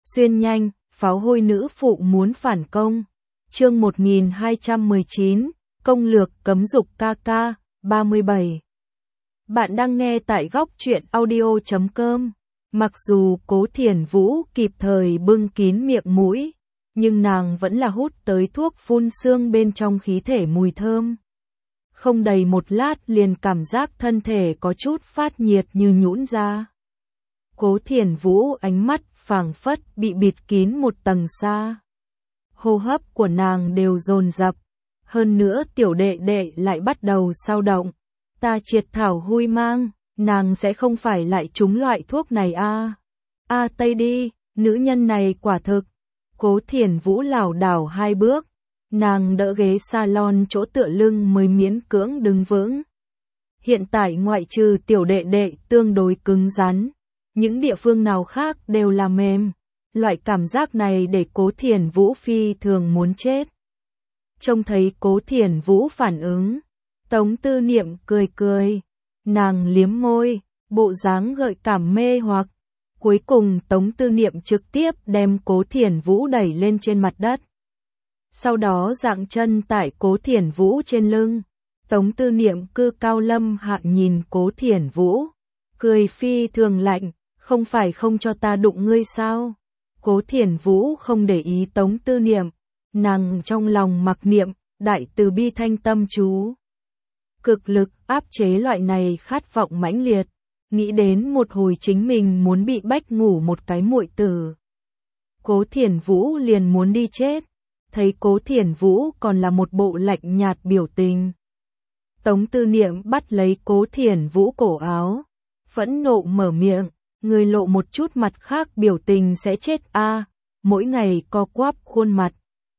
Xuyên nhanh, pháo hôi nữ phụ muốn phản công. Chương 1219, công lược cấm dục ca ca, 37. Bạn đang nghe tại góc truyện audio.com. Mặc dù Cố Thiển Vũ kịp thời bưng kín miệng mũi, nhưng nàng vẫn là hút tới thuốc phun sương bên trong khí thể mùi thơm. Không đầy một lát liền cảm giác thân thể có chút phát nhiệt như nhũn ra. Cố Thiển Vũ ánh mắt phảng phất bị bịt kín một tầng sa. Hô hấp của nàng đều dồn dập, hơn nữa tiểu đệ đệ lại bắt đầu xao động. Ta triệt thảo hui mang, nàng sẽ không phải lại trúng loại thuốc này a? Tây đi, nữ nhân này quả thực. Cố Thiển Vũ lảo đảo hai bước, nàng đỡ ghế salon chỗ tựa lưng mới miễn cưỡng đứng vững. Hiện tại ngoại trừ tiểu đệ đệ tương đối cứng rắn, những địa phương nào khác đều là mềm. Loại cảm giác này để Cố Thiển Vũ phi thường muốn chết. Trông thấy Cố Thiển Vũ phản ứng, Tống Tư Niệm cười cười, nàng liếm môi, bộ dáng gợi cảm mê hoặc. Cuối cùng Tống Tư Niệm trực tiếp đem Cố Thiển Vũ đẩy lên trên mặt đất. Sau đó dạng chân tại Cố Thiển Vũ trên lưng. Tống Tư Niệm cư cao lâm hạ nhìn Cố Thiển Vũ, cười phi thường lạnh, không phải không cho ta đụng ngươi sao? Cố Thiển Vũ không để ý Tống Tư Niệm, nàng trong lòng mặc niệm, đại từ bi thanh tâm chú. Cực lực áp chế loại này khát vọng mãnh liệt, nghĩ đến một hồi chính mình muốn bị bách ngủ một cái muội tử. Cố Thiển Vũ liền muốn đi chết, thấy Cố Thiển Vũ còn là một bộ lạnh nhạt biểu tình. Tống Tư Niệm bắt lấy Cố Thiển Vũ cổ áo, phẫn nộ mở miệng. Người lộ một chút mặt khác biểu tình sẽ chết a, mỗi ngày co quắp khuôn mặt.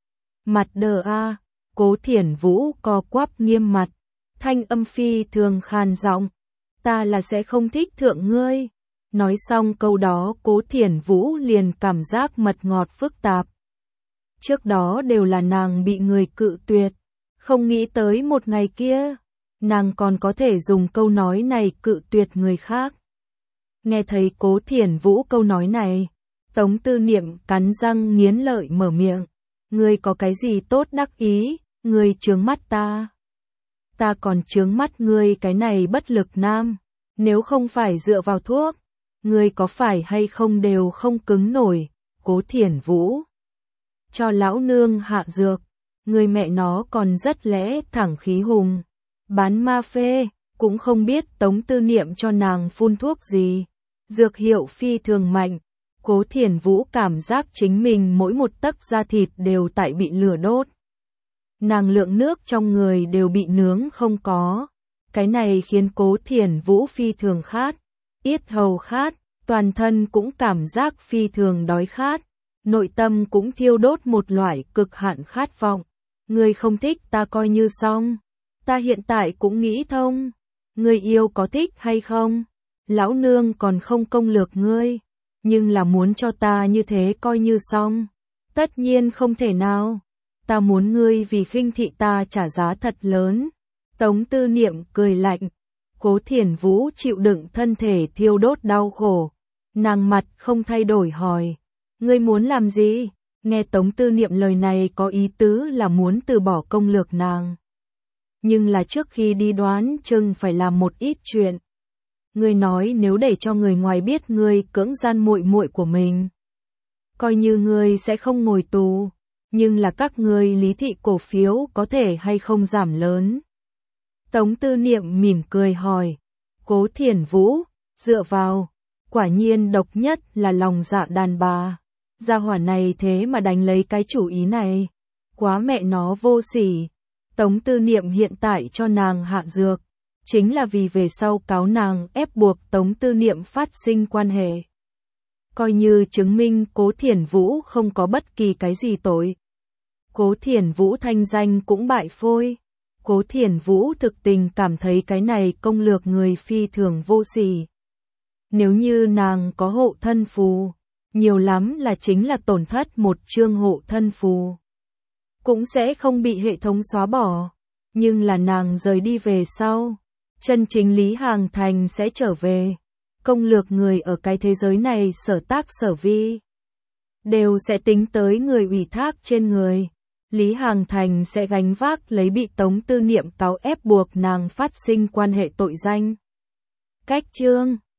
Mặt đờ a, Cố Thiển Vũ co quắp nghiêm mặt, thanh âm phi thường khan giọng, ta là sẽ không thích thượng ngươi. Nói xong câu đó Cố Thiển Vũ liền cảm giác mật ngọt phức tạp. Trước đó đều là nàng bị người cự tuyệt, không nghĩ tới một ngày kia, nàng còn có thể dùng câu nói này cự tuyệt người khác. Nghe thấy Cố Thiển Vũ câu nói này, Tống Tư Niệm cắn răng nghiến lợi mở miệng. Ngươi có cái gì tốt đắc ý, ngươi chướng mắt ta. Ta còn chướng mắt ngươi cái này bất lực nam, nếu không phải dựa vào thuốc, ngươi có phải hay không đều không cứng nổi. Cố Thiển Vũ, cho lão nương hạ dược, ngươi mẹ nó còn rất lẽ thẳng khí hùng, bán ma phê, cũng không biết Tống Tư Niệm cho nàng phun thuốc gì. Dược hiệu phi thường mạnh, Cố Thiển Vũ cảm giác chính mình mỗi một tấc da thịt đều tại bị lửa đốt. Nàng lượng nước trong người đều bị nướng không có. Cái này khiến Cố Thiển Vũ phi thường khát, yết hầu khát, toàn thân cũng cảm giác phi thường đói khát, nội tâm cũng thiêu đốt một loại cực hạn khát vọng. Ngươi không thích ta coi như xong, ta hiện tại cũng nghĩ thông, ngươi yêu có thích hay không? Lão nương còn không công lược ngươi, nhưng là muốn cho ta như thế coi như xong. Tất nhiên không thể nào, ta muốn ngươi vì khinh thị ta trả giá thật lớn. Tống Tư Niệm cười lạnh, Cố Thiển Vũ chịu đựng thân thể thiêu đốt đau khổ. Nàng mặt không thay đổi hỏi, ngươi muốn làm gì? Nghe Tống Tư Niệm lời này có ý tứ là muốn từ bỏ công lược nàng. Nhưng là trước khi đi đoán chừng phải làm một ít chuyện. Ngươi nói nếu để cho người ngoài biết ngươi cưỡng gian muội muội của mình, coi như ngươi sẽ không ngồi tù, nhưng là các ngươi lý thị cổ phiếu có thể hay không giảm lớn. Tống Tư Niệm mỉm cười hỏi, Cố Thiển Vũ, dựa vào, quả nhiên độc nhất là lòng dạ đàn bà. Gia hỏa này thế mà đánh lấy cái chủ ý này, quá mẹ nó vô sỉ. Tống Tư Niệm hiện tại cho nàng hạ dược, chính là vì về sau cáo nàng ép buộc Tống Tư Niệm phát sinh quan hệ. Coi như chứng minh Cố Thiển Vũ không có bất kỳ cái gì tội. Cố Thiển Vũ thanh danh cũng bại phôi. Cố Thiển Vũ thực tình cảm thấy cái này công lược người phi thường vô sỉ. Nếu như nàng có hộ thân phù, nhiều lắm là chính là tổn thất một chương hộ thân phù, cũng sẽ không bị hệ thống xóa bỏ. Nhưng là nàng rời đi về sau, chân chính Lý Hàng Thành sẽ trở về, công lược người ở cái thế giới này sở tác sở vi. đều sẽ tính tới người ủy thác trên người. Lý Hàng Thành sẽ gánh vác lấy bị Tống Tư Niệm cáu ép buộc nàng phát sinh quan hệ tội danh. Cách chương